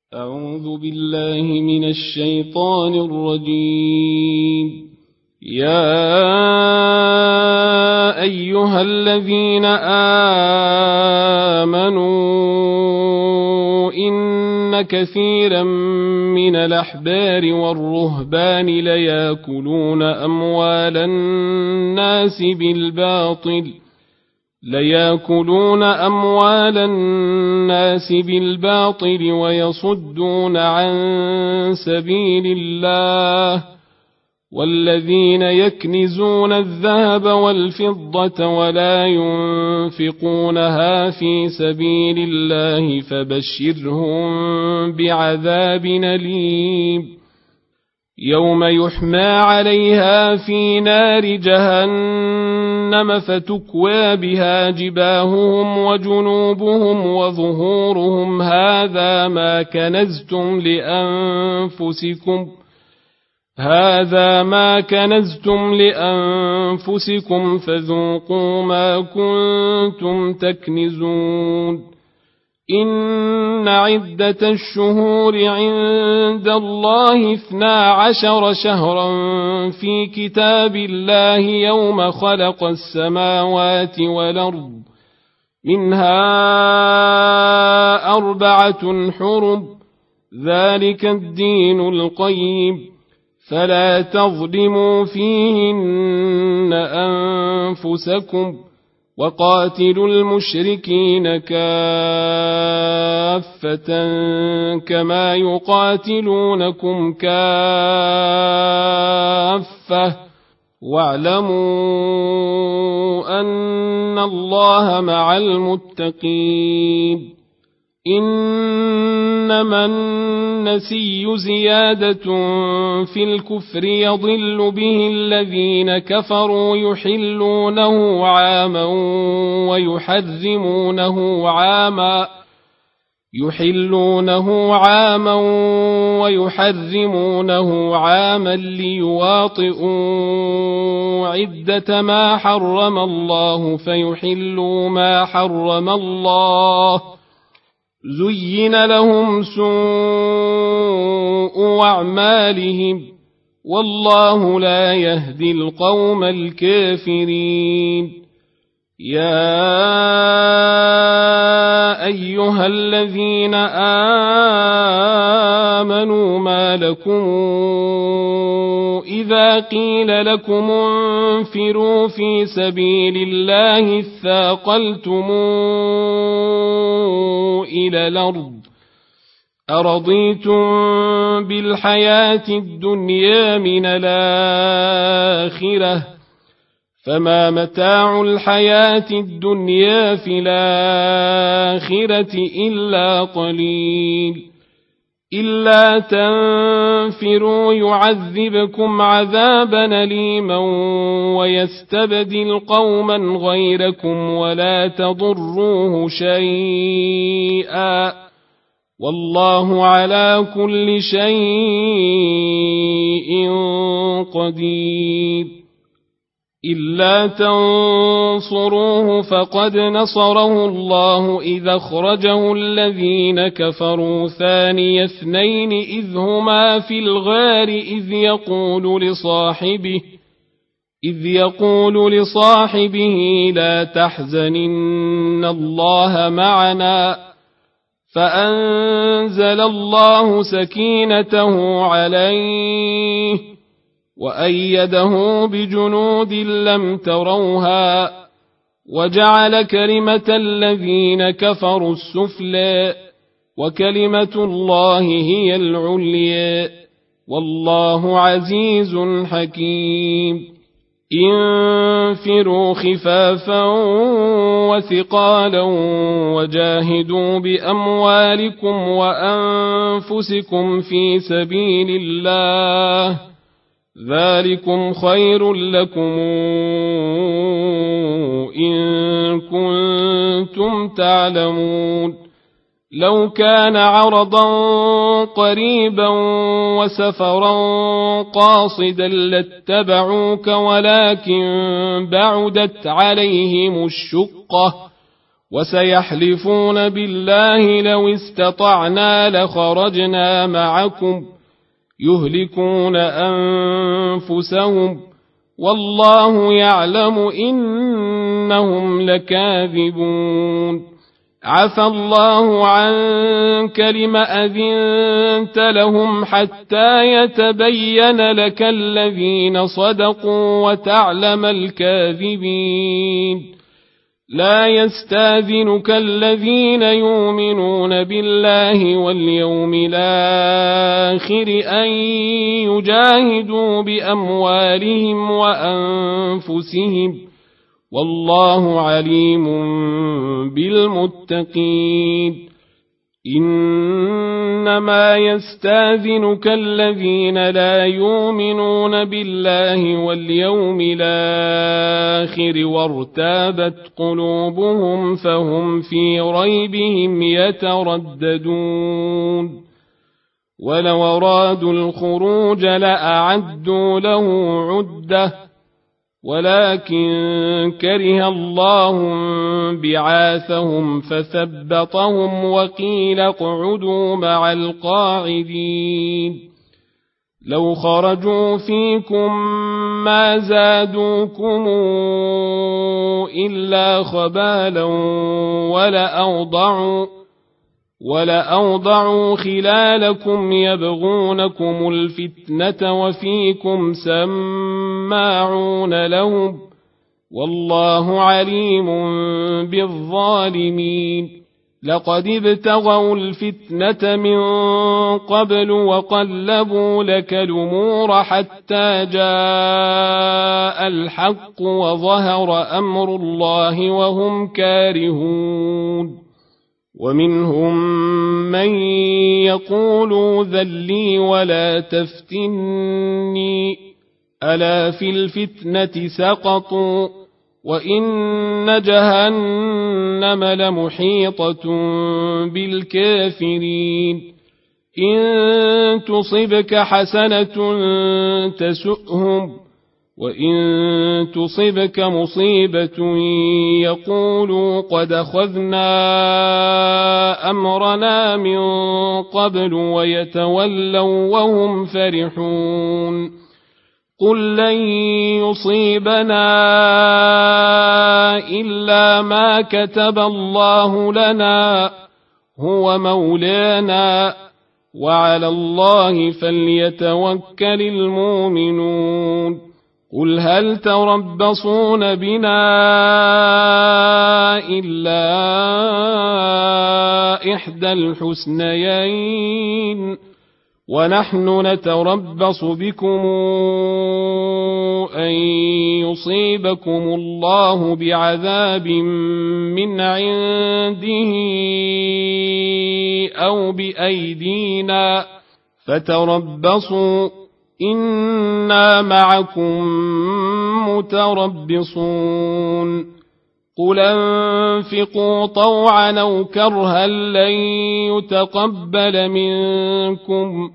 أعوذ بالله من الشيطان الرجيم. يا أيها الذين آمنوا إن كثيرا من الأحبار والرهبان ليأكلون أموال الناس بالباطل ويصدون عن سبيل الله والذين يكنزون الذهب والفضة ولا ينفقونها في سبيل الله فبشرهم بعذاب أليم يوم يحمى عليها في نار جهنم فتكوى بها جباههم وجنوبهم وظهورهم هذا ما كنزتم لأنفسكم فذوقوا ما كنتم تكنزون. إن عدة الشهور عند الله 12 شهرا في كتاب الله يوم خلق السماوات والأرض منها 4 حرم ذلك الدين القيم فلا تظلموا فيهن أنفسكم وقاتلوا المشركين كافة كما يقاتلونكم كافة واعلموا أن الله مع المتقين. إنما النسي زيادة في الكفر يضل به الذين كفروا يحلونه عاما ويحرمونه عاما ليواطئوا عدة ما حرم الله فيحلوا ما حرم الله زين لهم سوء أعمالهم والله لا يهدي القوم الكافرين. يا أيها الذين آمنوا ما لكم إذا قيل لكم انفروا في سبيل الله اثاقلتم إلى الأرض أرضيتم بالحياة الدنيا من الآخرة فما متاع الحياة الدنيا في الآخرة إلا قليل. إلا تنفروا يعذبكم عذابا أليما ويستبدل قوما غيركم ولا تضروه شيئا والله على كل شيء قدير. إلا تنصروه فقد نصره الله إذ أخرجه الذين كفروا ثاني اثنين إذ هما في الغار إذ يقول لصاحبه لا تحزن إن الله معنا فأنزل الله سكينته عليه وأيده بجنود لم تروها وجعل كلمة الذين كفروا السفلى وكلمة الله هي العليا والله عزيز حكيم. انفروا خفافا وثقالا وجاهدوا بأموالكم وأنفسكم في سبيل الله ذلكم خير لكم إن كنتم تعلمون. لو كان عرضا قريبا وسفرا قاصدا لاتبعوك ولكن بعدت عليهم الشقة وسيحلفون بالله لو استطعنا لخرجنا معكم يهلكون أنفسهم والله يعلم إنهم لكاذبون عفى الله عنك لم أذنت لهم حتى يتبين لك الذين صدقوا وتعلم الكاذبين لا يستاذنك الذين يؤمنون بالله واليوم الآخر أن يجاهدوا بأموالهم وأنفسهم والله عليم بالمتقين إنما يستاذنك الذين لا يؤمنون بالله واليوم الآخر وارتابت قلوبهم فهم في ريبهم يترددون ولو أرادوا الخروج لأعدوا له عدة ولكن كره الله بعاثهم فثبطهم وقيل اقعدوا مع القاعدين لو خرجوا فيكم ما زادوكم إلا خبالا ولأوضعوا خلالكم يبغونكم الفتنة وفيكم سماعون لهم والله عليم بالظالمين لقد ابتغوا الفتنة من قبل وقلبوا لك الأمور حتى جاء الحق وظهر أمر الله وهم كارهون ومنهم من يقول ذلي ولا تفتني ألا في الفتنة سقطوا وإن جهنم لمحيطة بالكافرين إن تصبك حسنة تسؤهم وإن تصبك مصيبة يقولوا قد أخذنا أمرنا من قبل ويتولوا وهم فرحون قل لن يصيبنا إلا ما كتب الله لنا هو مولانا وعلى الله فليتوكل المؤمنون قل هل تربصون بنا إلا إحدى الحسنيين ونحن نتربص بكم أن يصيبكم الله بعذاب من عنده أو بأيدينا فتربصوا إنا معكم متربصون قل انفقوا طوعا أو كرها لن يتقبل منكم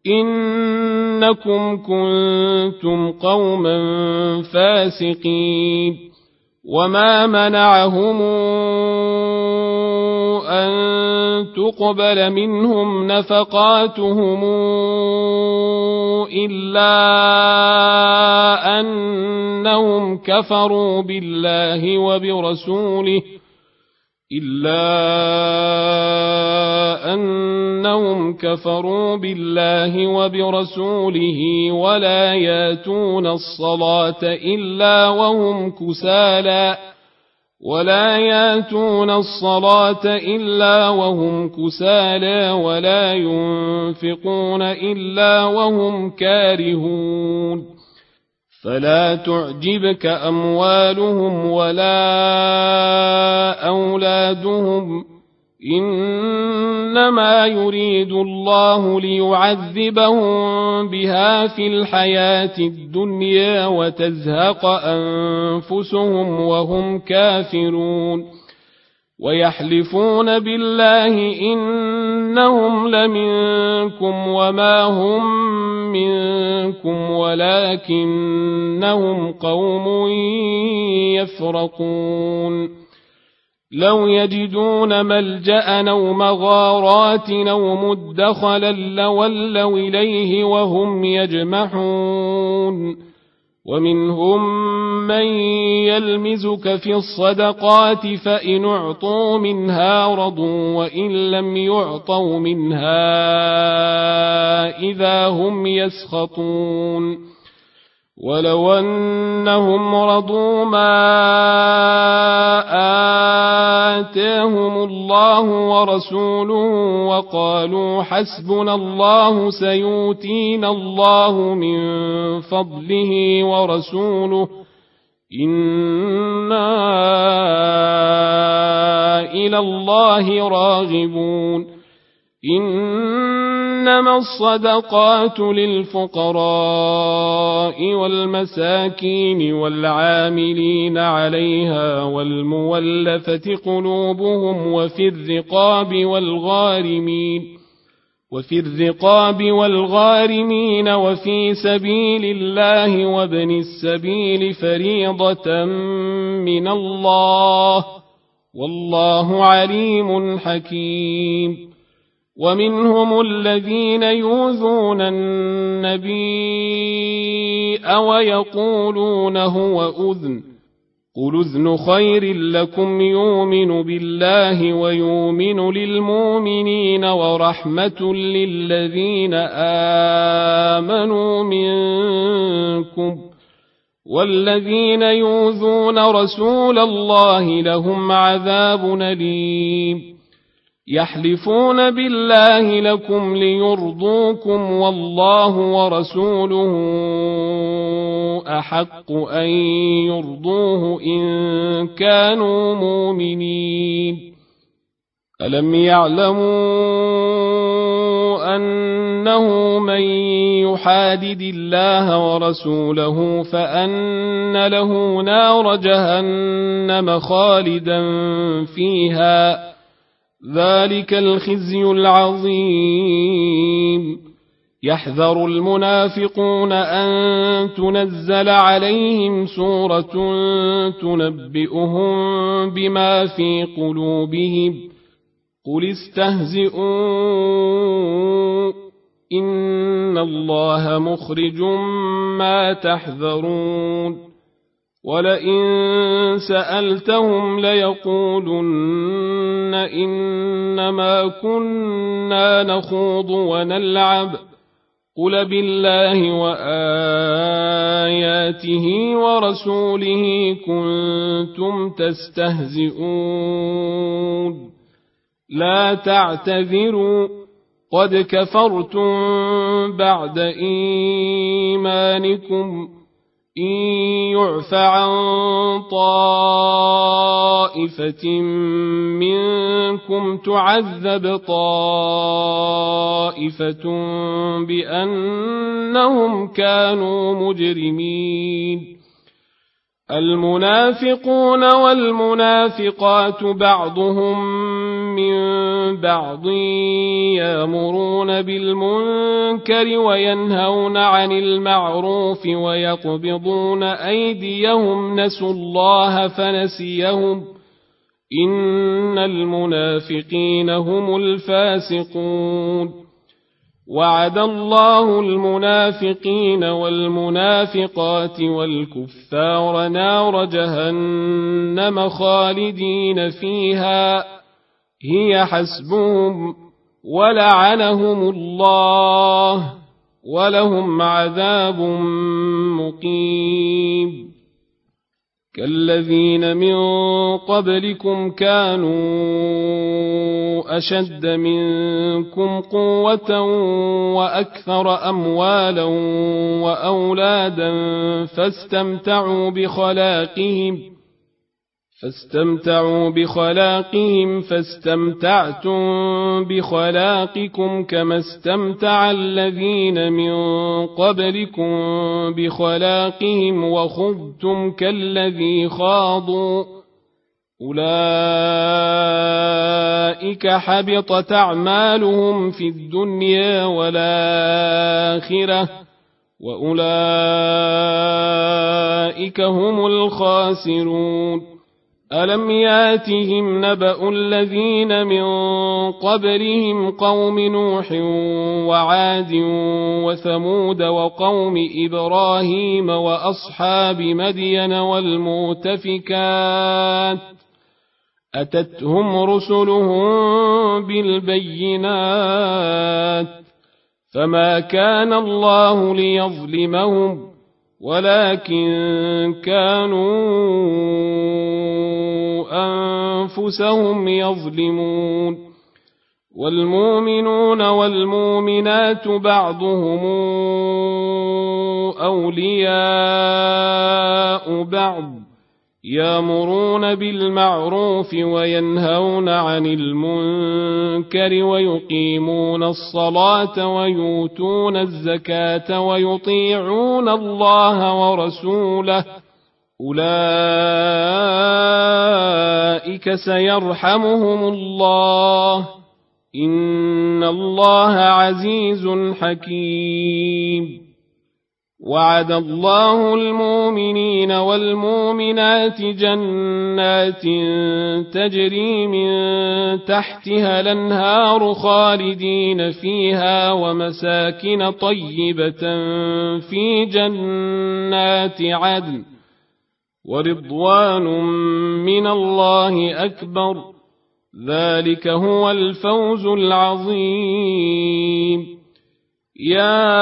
إنكم كنتم قوما فاسقين وما منعهم أن تقبل منهم نفقاتهم إلا أنهم كفروا بالله وبرسوله ولا ياتون الصلاة إلا وهم كسالى ولا ينفقون إلا وهم كارهون فلا تعجبك أموالهم ولا أولادهم إنما يريد الله ليعذبهم بها في الحياة الدنيا وتزهق أنفسهم وهم كافرون ويحلفون بالله إنهم لمنكم وما هم منكم ولكنهم قوم يفرقون لو يجدون ملجأ أو مغارات أو مدخلا لولوا إليه وهم يجمحون ومنهم من يلمزك في الصدقات فإن أعطوا منها رضوا وإن لم يعطوا منها إذا هم يسخطون ولو أنهم رضوا ما آتاهم الله ورسوله وقالوا حسبنا الله سيؤتينا الله من فضله ورسوله إنا إلى الله راغبون إنما الصدقات للفقراء والمساكين والعاملين عليها والمولفة قلوبهم وفي الرقاب والغارمين وفي سبيل الله وابن السبيل فريضة من الله والله عليم حكيم ومنهم الذين يؤذون النبي ويقولون هو أذن قل أذن خير لكم يؤمن بالله ويؤمن للمؤمنين ورحمة للذين آمنوا منكم والذين يؤذون رسول الله لهم عذاب أليم يحلفون بالله لكم ليرضوكم والله ورسوله أحق أن يرضوه إن كانوا مؤمنين ألم يعلموا أنه من يحادد الله ورسوله فأن له نار جهنم خالدا فيها ذلك الخزي العظيم يحذر المنافقون أن تنزل عليهم سورة تنبئهم بما في قلوبهم قل استهزئوا إن الله مخرج ما تحذرون ولئن سألتهم ليقولن إنما كنا نخوض ونلعب قل بالله وآياته ورسوله كنتم تستهزئون لا تعتذروا قد كفرتم بعد إيمانكم إن يعف عن طائفة منكم تعذب طائفة بأنهم كانوا مجرمين المنافقون والمنافقات بعضهم من بعض يأمرون بالمنكر وينهون عن المعروف ويقبضون أيديهم نسوا الله فنسيهم إن المنافقين هم الفاسقون وعد الله المنافقين والمنافقات والكفار نار جهنم خالدين فيها هي حسبهم ولعنهم الله ولهم عذاب مقيم كالذين من قبلكم كانوا أشد منكم قوة وأكثر أموالا وأولادا فاستمتعوا بخلاقهم فاستمتعتم بخلاقكم كما استمتع الذين من قبلكم بخلاقهم وخضتم كالذي خاضوا أولئك حبطت أعمالهم في الدنيا والآخرة وأولئك هم الخاسرون ألم ياتهم نبأ الذين من قبلهم قوم نوح وعاد وثمود وقوم إبراهيم وأصحاب مدين والمؤتفكات أتتهم رسلهم بالبينات فما كان الله ليظلمهم ولكن كانوا أنفسهم يظلمون والمؤمنون والمؤمنات بعضهم أولياء بعض يأمرون بالمعروف وينهون عن المنكر ويقيمون الصلاة ويؤتون الزكاة ويطيعون الله ورسوله أولئك سيرحمهم الله إن الله عزيز حكيم وعد الله المؤمنين والمؤمنات جنات تجري من تحتها الأنهار خالدين فيها ومساكن طيبة في جنات عدن ورضوان من الله أكبر ذلك هو الفوز العظيم يا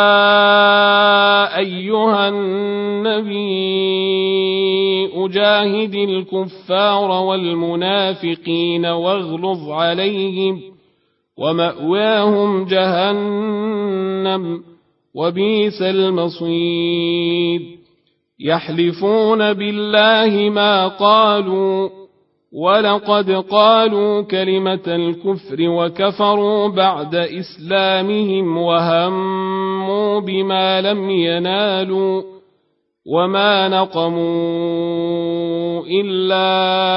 أيها النبي أجاهد الكفار والمنافقين واغلظ عليهم ومأواهم جهنم وبئس المصير يحلفون بالله ما قالوا ولقد قالوا كلمة الكفر وكفروا بعد إسلامهم وهموا بما لم ينالوا وما نقموا إلا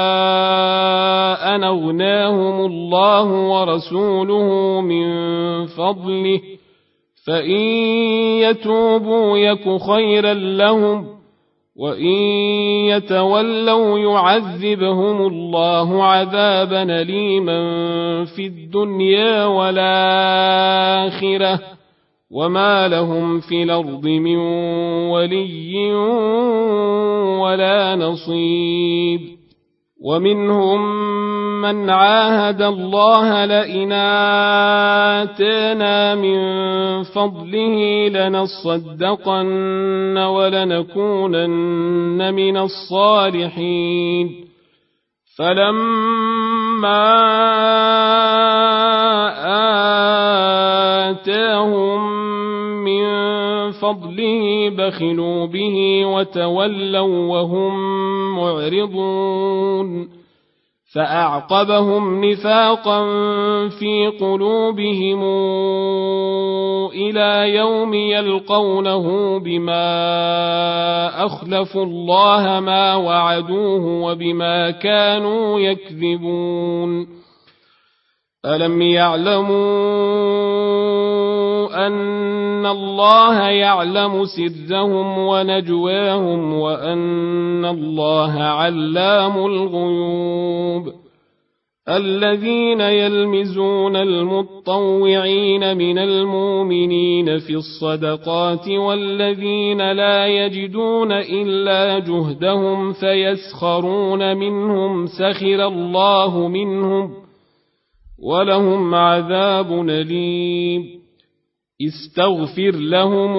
أن أغناهم الله ورسوله من فضله فإن يتوبوا يك خيرا لهم وإن يتولوا يعذبهم الله عذابا أليما في الدنيا والآخرة وما لهم في الأرض من ولي ولا نصير ومنهم من عاهد الله لئن آتانا من فضله لنصدقن ولنكونن من الصالحين فلما آتاهم من فضله بخلوا به وتولوا وهم معرضون فأعقبهم نفاقا في قلوبهم إلى يوم يلقونه بما أخلفوا الله ما وعدوه وبما كانوا يكذبون ألم يعلموا أن الله يعلم سرهم ونجواهم وأن الله علام الغيوب الذين يلمزون المطوعين من المؤمنين في الصدقات والذين لا يجدون إلا جهدهم فيسخرون منهم سخر الله منهم ولهم عذاب أليم استغفر لهم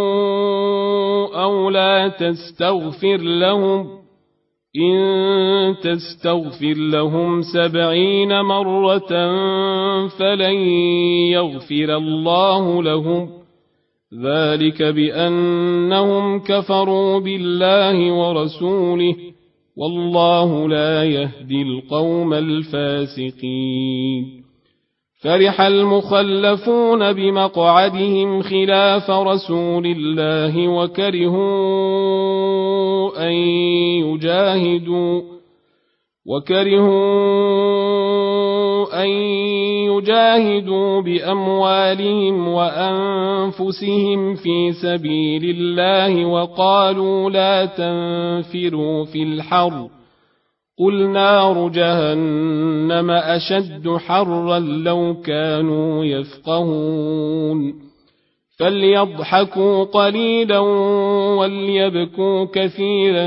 أو لا تستغفر لهم إن تستغفر لهم 70 مرة فلن يغفر الله لهم ذلك بأنهم كفروا بالله ورسوله والله لا يهدي القوم الفاسقين فرح المخلفون بمقعدهم خلاف رسول الله وكرهوا أن يجاهدوا بأموالهم وأنفسهم في سبيل الله وقالوا لا تنفروا في الحر قل نار جهنم أشد حرا لو كانوا يفقهون فليضحكوا قليلا وليبكوا كثيرا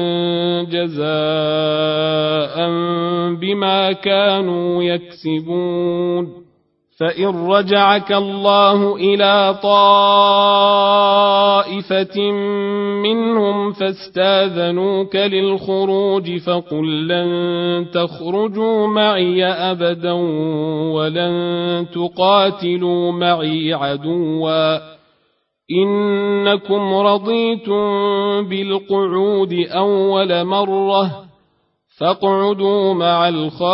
جزاء بما كانوا يكسبون فإن رجعك الله إلى طائفة منهم فاستاذنوك للخروج فقل لن تخرجوا معي أبدا ولن تقاتلوا معي عدوا إنكم رضيتم بالقعود أول مرة فاقعدوا مع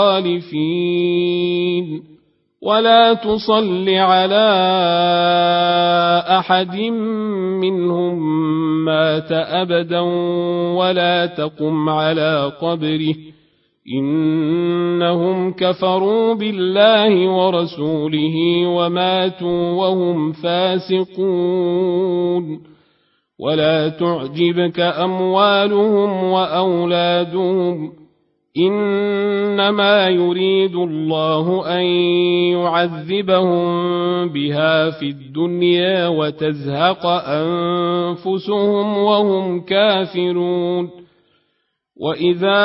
الخالفين ولا تصل على أحد منهم مات أبدا ولا تقم على قبره إنهم كفروا بالله ورسوله وماتوا وهم فاسقون ولا تعجبك أموالهم وأولادهم إنما يريد الله أن يعذبهم بها في الدنيا وتزهق أنفسهم وهم كافرون وإذا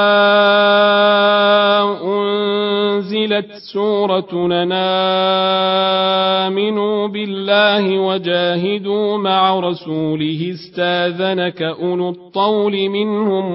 أنزلت سورة آمنوا بالله وجاهدوا مع رسوله استاذنك أولو الطول منهم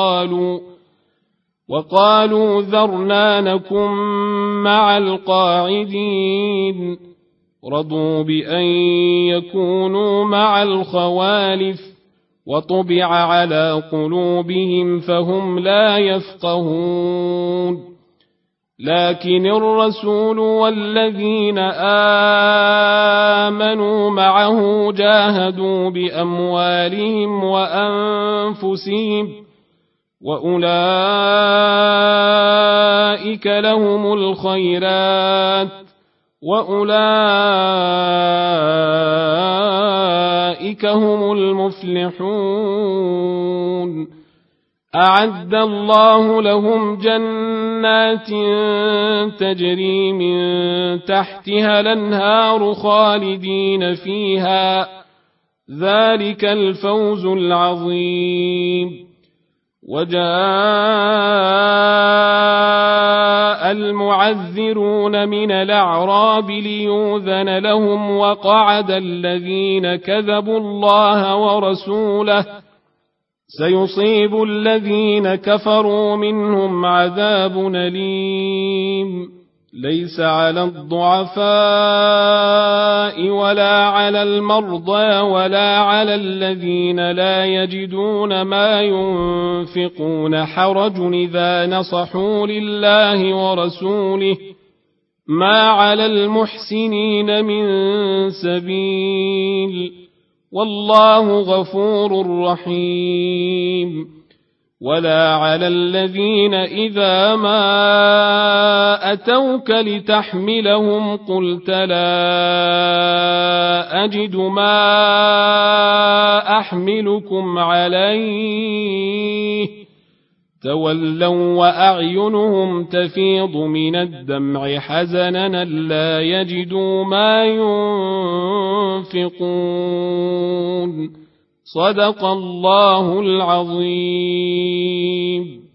وقالوا ذرنا نكن مع القاعدين رضوا بأن يكونوا مع الخوالف وطبع على قلوبهم فهم لا يفقهون لكن الرسول والذين آمنوا معه جاهدوا بأموالهم وأنفسهم وأولئك لهم الخيرات وأولئك هم المفلحون أعد الله لهم جنات تجري من تحتها الأنهار خالدين فيها ذلك الفوز العظيم وجاء المعذرون من الأعراب ليؤذن لهم وقعد الذين كذبوا الله ورسوله سيصيب الذين كفروا منهم عذاب أليم ليس على الضعفاء ولا على المرضى ولا على الذين لا يجدون ما ينفقون حرج إذا نصحوا لله ورسوله ما على المحسنين من سبيل والله غفور رحيم ولا على الذين إذا ما أتوك لتحملهم قلت لا أجد ما أحملكم عليه تولوا وأعينهم تفيض من الدمع حزنا لا يجدوا ما ينفقون صدق الله العظيم.